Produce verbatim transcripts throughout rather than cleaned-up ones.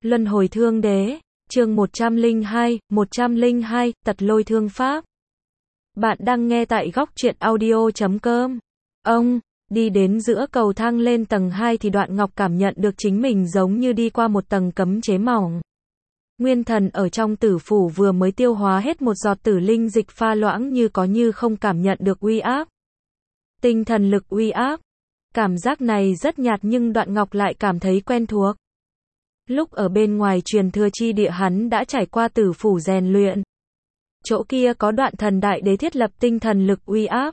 Luân hồi thương đế, chương một trăm lẻ hai, một trăm lẻ hai, tật lôi thương pháp. Bạn đang nghe tại góc truyện audio chấm com. Ông, đi đến giữa cầu thang lên tầng hai thì Đoạn Ngọc cảm nhận được chính mình giống như đi qua một tầng cấm chế mỏng. Nguyên thần ở trong tử phủ vừa mới tiêu hóa hết một giọt tử linh dịch pha loãng như có như không cảm nhận được uy áp. Tinh thần lực uy áp. Cảm giác này rất nhạt nhưng Đoạn Ngọc lại cảm thấy quen thuộc. Lúc ở bên ngoài truyền thừa chi địa hắn đã trải qua tử phủ rèn luyện. Chỗ kia có Đoạn Thần Đại Đế thiết lập tinh thần lực uy áp.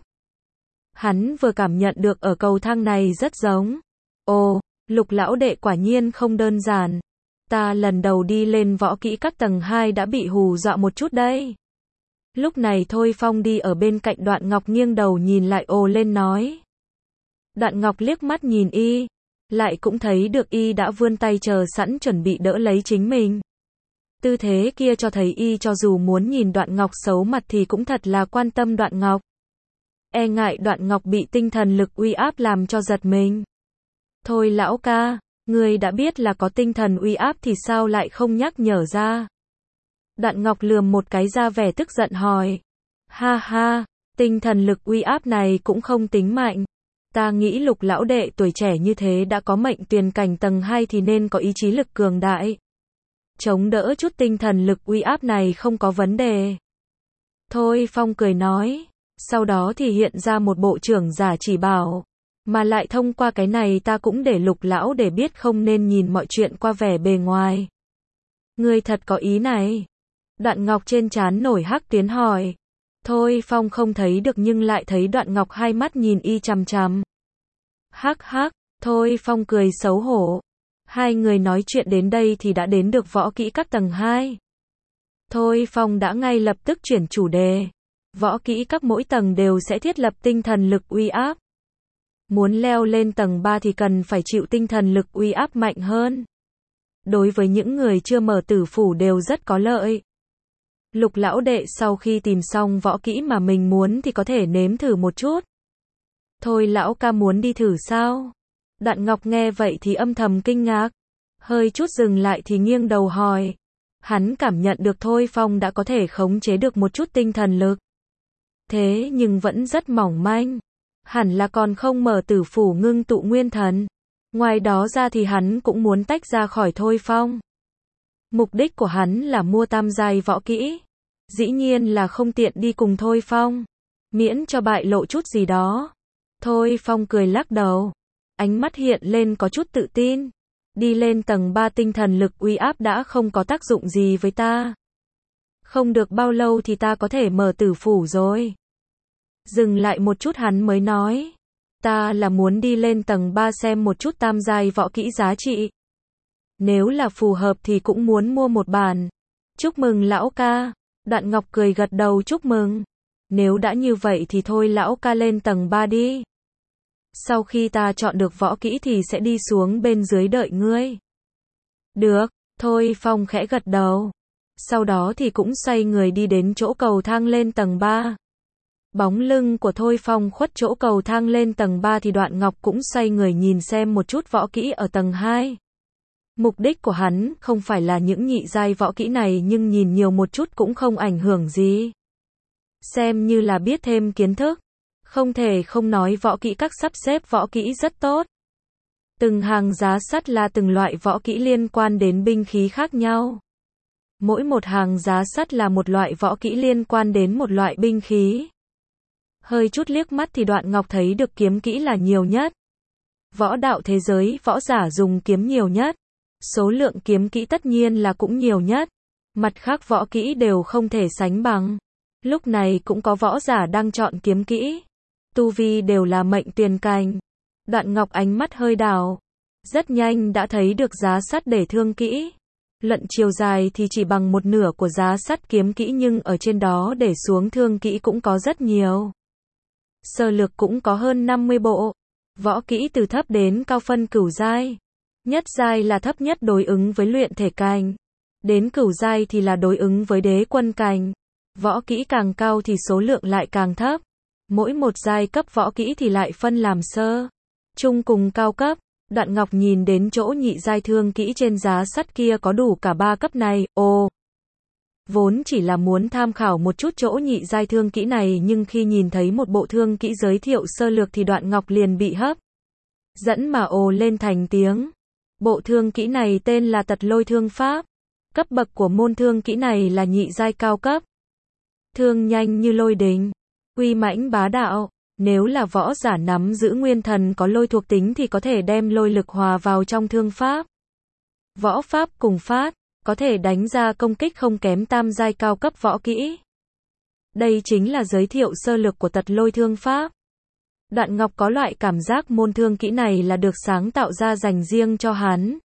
Hắn vừa cảm nhận được ở cầu thang này rất giống. Ồ, Lục lão đệ quả nhiên không đơn giản. Ta lần đầu đi lên võ kỹ các tầng hai đã bị hù dọa một chút đấy. Lúc này Thôi Phong đi ở bên cạnh Đoạn Ngọc nghiêng đầu nhìn lại ồ lên nói. Đoạn Ngọc liếc mắt nhìn y, lại cũng thấy được y đã vươn tay chờ sẵn chuẩn bị đỡ lấy chính mình. Tư thế kia cho thấy y cho dù muốn nhìn Đoạn Ngọc xấu mặt thì cũng thật là quan tâm Đoạn Ngọc. E ngại Đoạn Ngọc bị tinh thần lực uy áp làm cho giật mình. Thôi lão ca, người đã biết là có tinh thần uy áp thì sao lại không nhắc nhở ra? Đoạn Ngọc lườm một cái ra vẻ tức giận hỏi. Ha ha, tinh thần lực uy áp này cũng không tính mạnh. Ta nghĩ Lục lão đệ tuổi trẻ như thế đã có mệnh tuyền cảnh tầng hai thì nên có ý chí lực cường đại. Chống đỡ chút tinh thần lực uy áp này không có vấn đề. Thôi Phong cười nói. Sau đó thì hiện ra một bộ trưởng giả chỉ bảo. Mà lại thông qua cái này ta cũng để Lục lão để biết không nên nhìn mọi chuyện qua vẻ bề ngoài. Ngươi thật có ý này. Đoạn Ngọc trên trán nổi hắc tuyến hỏi. Thôi Phong không thấy được nhưng lại thấy Đoạn Ngọc hai mắt nhìn y chằm chằm. Hắc hắc, Thôi Phong cười xấu hổ. Hai người nói chuyện đến đây thì đã đến được võ kỹ các tầng hai. Thôi Phong đã ngay lập tức chuyển chủ đề. Võ kỹ các mỗi tầng đều sẽ thiết lập tinh thần lực uy áp. Muốn leo lên tầng ba thì cần phải chịu tinh thần lực uy áp mạnh hơn. Đối với những người chưa mở tử phủ đều rất có lợi. Lục lão đệ sau khi tìm xong võ kỹ mà mình muốn thì có thể nếm thử một chút. Thôi lão ca muốn đi thử sao? Đoạn Ngọc nghe vậy thì âm thầm kinh ngạc. Hơi chút dừng lại thì nghiêng đầu hỏi. Hắn cảm nhận được Thôi Phong đã có thể khống chế được một chút tinh thần lực. Thế nhưng vẫn rất mỏng manh. Hẳn là còn không mở tử phủ ngưng tụ nguyên thần. Ngoài đó ra thì hắn cũng muốn tách ra khỏi Thôi Phong. Mục đích của hắn là mua tam giai võ kỹ. Dĩ nhiên là không tiện đi cùng Thôi Phong. Miễn cho bại lộ chút gì đó. Thôi Phong cười lắc đầu. Ánh mắt hiện lên có chút tự tin. Đi lên tầng ba tinh thần lực uy áp đã không có tác dụng gì với ta. Không được bao lâu thì ta có thể mở tử phủ rồi. Dừng lại một chút hắn mới nói. Ta là muốn đi lên tầng ba xem một chút tam giai võ kỹ giá trị. Nếu là phù hợp thì cũng muốn mua một bản. Chúc mừng lão ca. Đoạn Ngọc cười gật đầu chúc mừng. Nếu đã như vậy thì thôi lão ca lên tầng ba đi. Sau khi ta chọn được võ kỹ thì sẽ đi xuống bên dưới đợi ngươi. Được, Thôi Phong khẽ gật đầu. Sau đó thì cũng xoay người đi đến chỗ cầu thang lên tầng ba. Bóng lưng của Thôi Phong khuất chỗ cầu thang lên tầng ba thì Đoạn Ngọc cũng xoay người nhìn xem một chút võ kỹ ở tầng hai. Mục đích của hắn không phải là những nhị giai võ kỹ này nhưng nhìn nhiều một chút cũng không ảnh hưởng gì. Xem như là biết thêm kiến thức. Không thể không nói võ kỹ các sắp xếp võ kỹ rất tốt. Từng hàng giá sắt là từng loại võ kỹ liên quan đến binh khí khác nhau. Mỗi một hàng giá sắt là một loại võ kỹ liên quan đến một loại binh khí. Hơi chút liếc mắt thì Đoạn Ngọc thấy được kiếm kỹ là nhiều nhất. Võ đạo thế giới, võ giả dùng kiếm nhiều nhất. Số lượng kiếm kỹ tất nhiên là cũng nhiều nhất. Mặt khác võ kỹ đều không thể sánh bằng. Lúc này cũng có võ giả đang chọn kiếm kỹ. Tu vi đều là mệnh tuyền cảnh. Đoạn Ngọc ánh mắt hơi đảo. Rất nhanh đã thấy được giá sắt để thương kỹ. Luận chiều dài thì chỉ bằng một nửa của giá sắt kiếm kỹ nhưng ở trên đó để xuống thương kỹ cũng có rất nhiều. Sơ lược cũng có hơn năm mươi bộ. Võ kỹ từ thấp đến cao phân cửu giai. Nhất giai là thấp nhất đối ứng với luyện thể cảnh. Đến cửu giai thì là đối ứng với đế quân cảnh. Võ kỹ càng cao thì số lượng lại càng thấp. Mỗi một giai cấp võ kỹ thì lại phân làm sơ, trung cùng cao cấp. Đoạn Ngọc nhìn đến chỗ nhị giai thương kỹ trên giá sắt kia có đủ cả ba cấp này, ồ. Vốn chỉ là muốn tham khảo một chút chỗ nhị giai thương kỹ này nhưng khi nhìn thấy một bộ thương kỹ giới thiệu sơ lược thì Đoạn Ngọc liền bị hấp dẫn mà ồ lên thành tiếng. Bộ thương kỹ này tên là Tật Lôi Thương Pháp. Cấp bậc của môn thương kỹ này là nhị giai cao cấp. Thương nhanh như lôi đình, uy mãnh bá đạo. Nếu là võ giả nắm giữ nguyên thần có lôi thuộc tính thì có thể đem lôi lực hòa vào trong thương pháp. Võ pháp cùng phát, có thể đánh ra công kích không kém tam giai cao cấp võ kỹ. Đây chính là giới thiệu sơ lược của Tật Lôi Thương Pháp. Đoạn Ngọc có loại cảm giác môn thương kỹ này là được sáng tạo ra dành riêng cho hắn.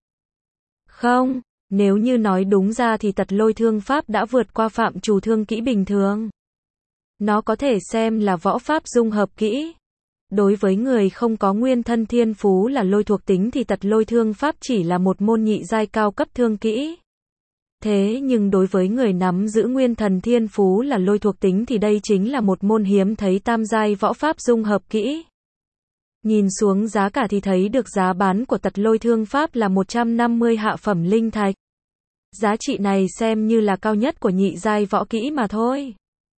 Không, nếu như nói đúng ra thì Tật Lôi Thương Pháp đã vượt qua phạm trù thương kỹ bình thường. Nó có thể xem là võ pháp dung hợp kỹ. Đối với người không có nguyên thân thiên phú là lôi thuộc tính thì Tật Lôi Thương Pháp chỉ là một môn nhị giai cao cấp thương kỹ. Thế nhưng đối với người nắm giữ nguyên thần thiên phú là lôi thuộc tính thì đây chính là một môn hiếm thấy tam giai võ pháp dung hợp kỹ. Nhìn xuống giá cả thì thấy được giá bán của Tật Lôi Thương Pháp là một trăm năm mươi hạ phẩm linh thạch. Giá trị này xem như là cao nhất của nhị giai võ kỹ mà thôi.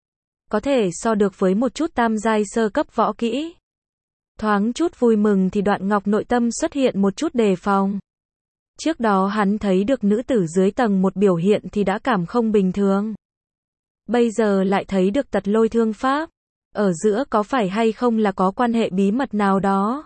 Có thể so được với một chút tam giai sơ cấp võ kỹ. Thoáng chút vui mừng thì Đoạn Ngọc nội tâm xuất hiện một chút đề phòng. Trước đó hắn thấy được nữ tử dưới tầng một biểu hiện thì đã cảm không bình thường. Bây giờ lại thấy được Tật Lôi Thương Pháp. Ở giữa có phải hay không là có quan hệ bí mật nào đó?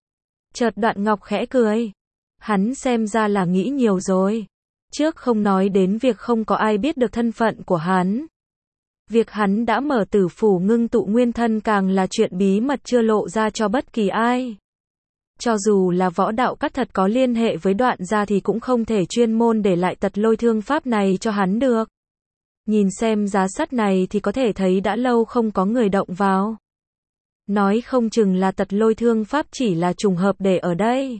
Chợt Đoạn Ngọc khẽ cười. Hắn xem ra là nghĩ nhiều rồi. Trước không nói đến việc không có ai biết được thân phận của hắn. Việc hắn đã mở tử phủ ngưng tụ nguyên thân càng là chuyện bí mật chưa lộ ra cho bất kỳ ai. Cho dù là võ đạo các thật có liên hệ với Đoạn gia thì cũng không thể chuyên môn để lại Tật Lôi Thương Pháp này cho hắn được. Nhìn xem giá sắt này thì có thể thấy đã lâu không có người động vào. Nói không chừng là Tật Lôi Thương Pháp chỉ là trùng hợp để ở đây.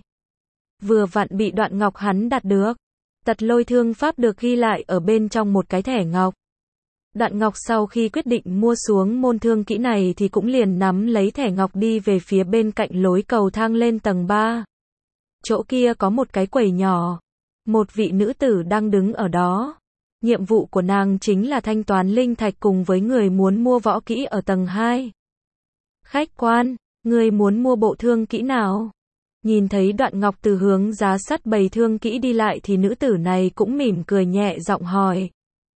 Vừa vặn bị Đoạn Ngọc hắn đặt được. Tật Lôi Thương Pháp được ghi lại ở bên trong một cái thẻ ngọc. Đoạn Ngọc sau khi quyết định mua xuống môn thương kỹ này thì cũng liền nắm lấy thẻ ngọc đi về phía bên cạnh lối cầu thang lên tầng ba. Chỗ kia có một cái quầy nhỏ. Một vị nữ tử đang đứng ở đó. Nhiệm vụ của nàng chính là thanh toán linh thạch cùng với người muốn mua võ kỹ ở tầng hai. Khách quan, người muốn mua bộ thương kỹ nào? Nhìn thấy Đoạn Ngọc từ hướng giá sắt bày thương kỹ đi lại thì nữ tử này cũng mỉm cười nhẹ giọng hỏi.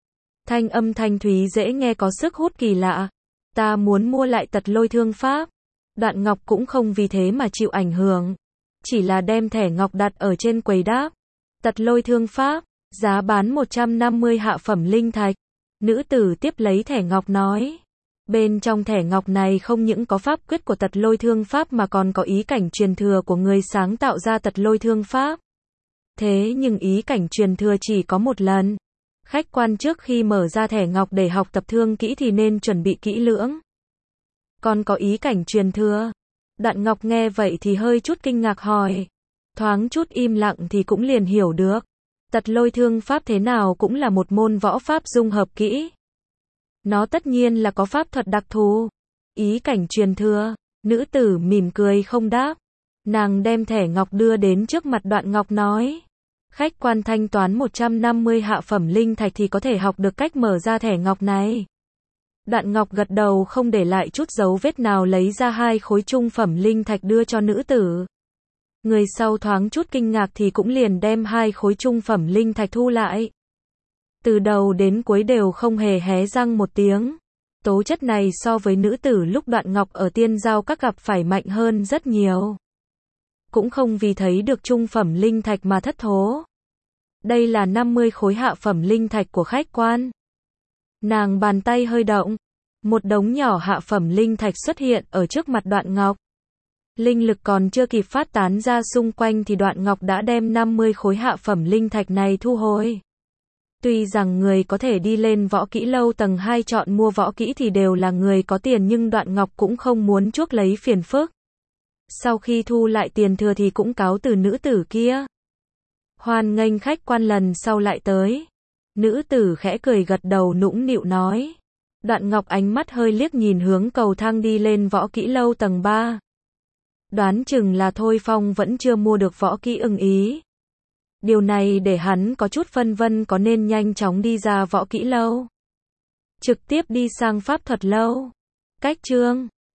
Thanh âm thanh thúy dễ nghe có sức hút kỳ lạ. Ta muốn mua lại Tật Lôi Thương Pháp. Đoạn Ngọc cũng không vì thế mà chịu ảnh hưởng. Chỉ là đem thẻ ngọc đặt ở trên quầy đáp. Tật Lôi Thương Pháp, giá bán một trăm năm mươi hạ phẩm linh thạch. Nữ tử tiếp lấy thẻ ngọc nói. Bên trong thẻ ngọc này không những có pháp quyết của Tật Lôi Thương Pháp mà còn có ý cảnh truyền thừa của người sáng tạo ra Tật Lôi Thương Pháp. Thế nhưng ý cảnh truyền thừa chỉ có một lần. Khách quan trước khi mở ra thẻ ngọc để học tập thương kỹ thì nên chuẩn bị kỹ lưỡng. Còn có ý cảnh truyền thừa. Đoạn Ngọc nghe vậy thì hơi chút kinh ngạc hỏi. Thoáng chút im lặng thì cũng liền hiểu được. Tật Lôi Thương Pháp thế nào cũng là một môn võ pháp dung hợp kỹ. Nó tất nhiên là có pháp thuật đặc thù. Ý cảnh truyền thừa. Nữ tử mỉm cười không đáp. Nàng đem thẻ ngọc đưa đến trước mặt Đoạn Ngọc nói. Khách quan thanh toán một trăm năm mươi hạ phẩm linh thạch thì có thể học được cách mở ra thẻ ngọc này. Đoạn Ngọc gật đầu không để lại chút dấu vết nào lấy ra hai khối trung phẩm linh thạch đưa cho nữ tử. Người sau thoáng chút kinh ngạc thì cũng liền đem hai khối trung phẩm linh thạch thu lại. Từ đầu đến cuối đều không hề hé răng một tiếng. Tố chất này so với nữ tử lúc Đoạn Ngọc ở tiên giao các gặp phải mạnh hơn rất nhiều. Cũng không vì thấy được trung phẩm linh thạch mà thất thố. Đây là năm mươi khối hạ phẩm linh thạch của khách quan. Nàng bàn tay hơi động. Một đống nhỏ hạ phẩm linh thạch xuất hiện ở trước mặt Đoạn Ngọc. Linh lực còn chưa kịp phát tán ra xung quanh thì Đoạn Ngọc đã đem năm mươi khối hạ phẩm linh thạch này thu hồi. Tuy rằng người có thể đi lên võ kỹ lâu tầng hai chọn mua võ kỹ thì đều là người có tiền nhưng Đoạn Ngọc cũng không muốn chuốc lấy phiền phức. Sau khi thu lại tiền thừa thì cũng cáo từ nữ tử kia. Hoan nghênh khách quan lần sau lại tới. Nữ tử khẽ cười gật đầu nũng nịu nói. Đoạn Ngọc ánh mắt hơi liếc nhìn hướng cầu thang đi lên võ kỹ lâu tầng ba. Đoán chừng là Thôi Phong vẫn chưa mua được võ kỹ ưng ý. Điều này để hắn có chút phân vân có nên nhanh chóng đi ra võ kỹ lâu, trực tiếp đi sang pháp thuật lâu. Cách chương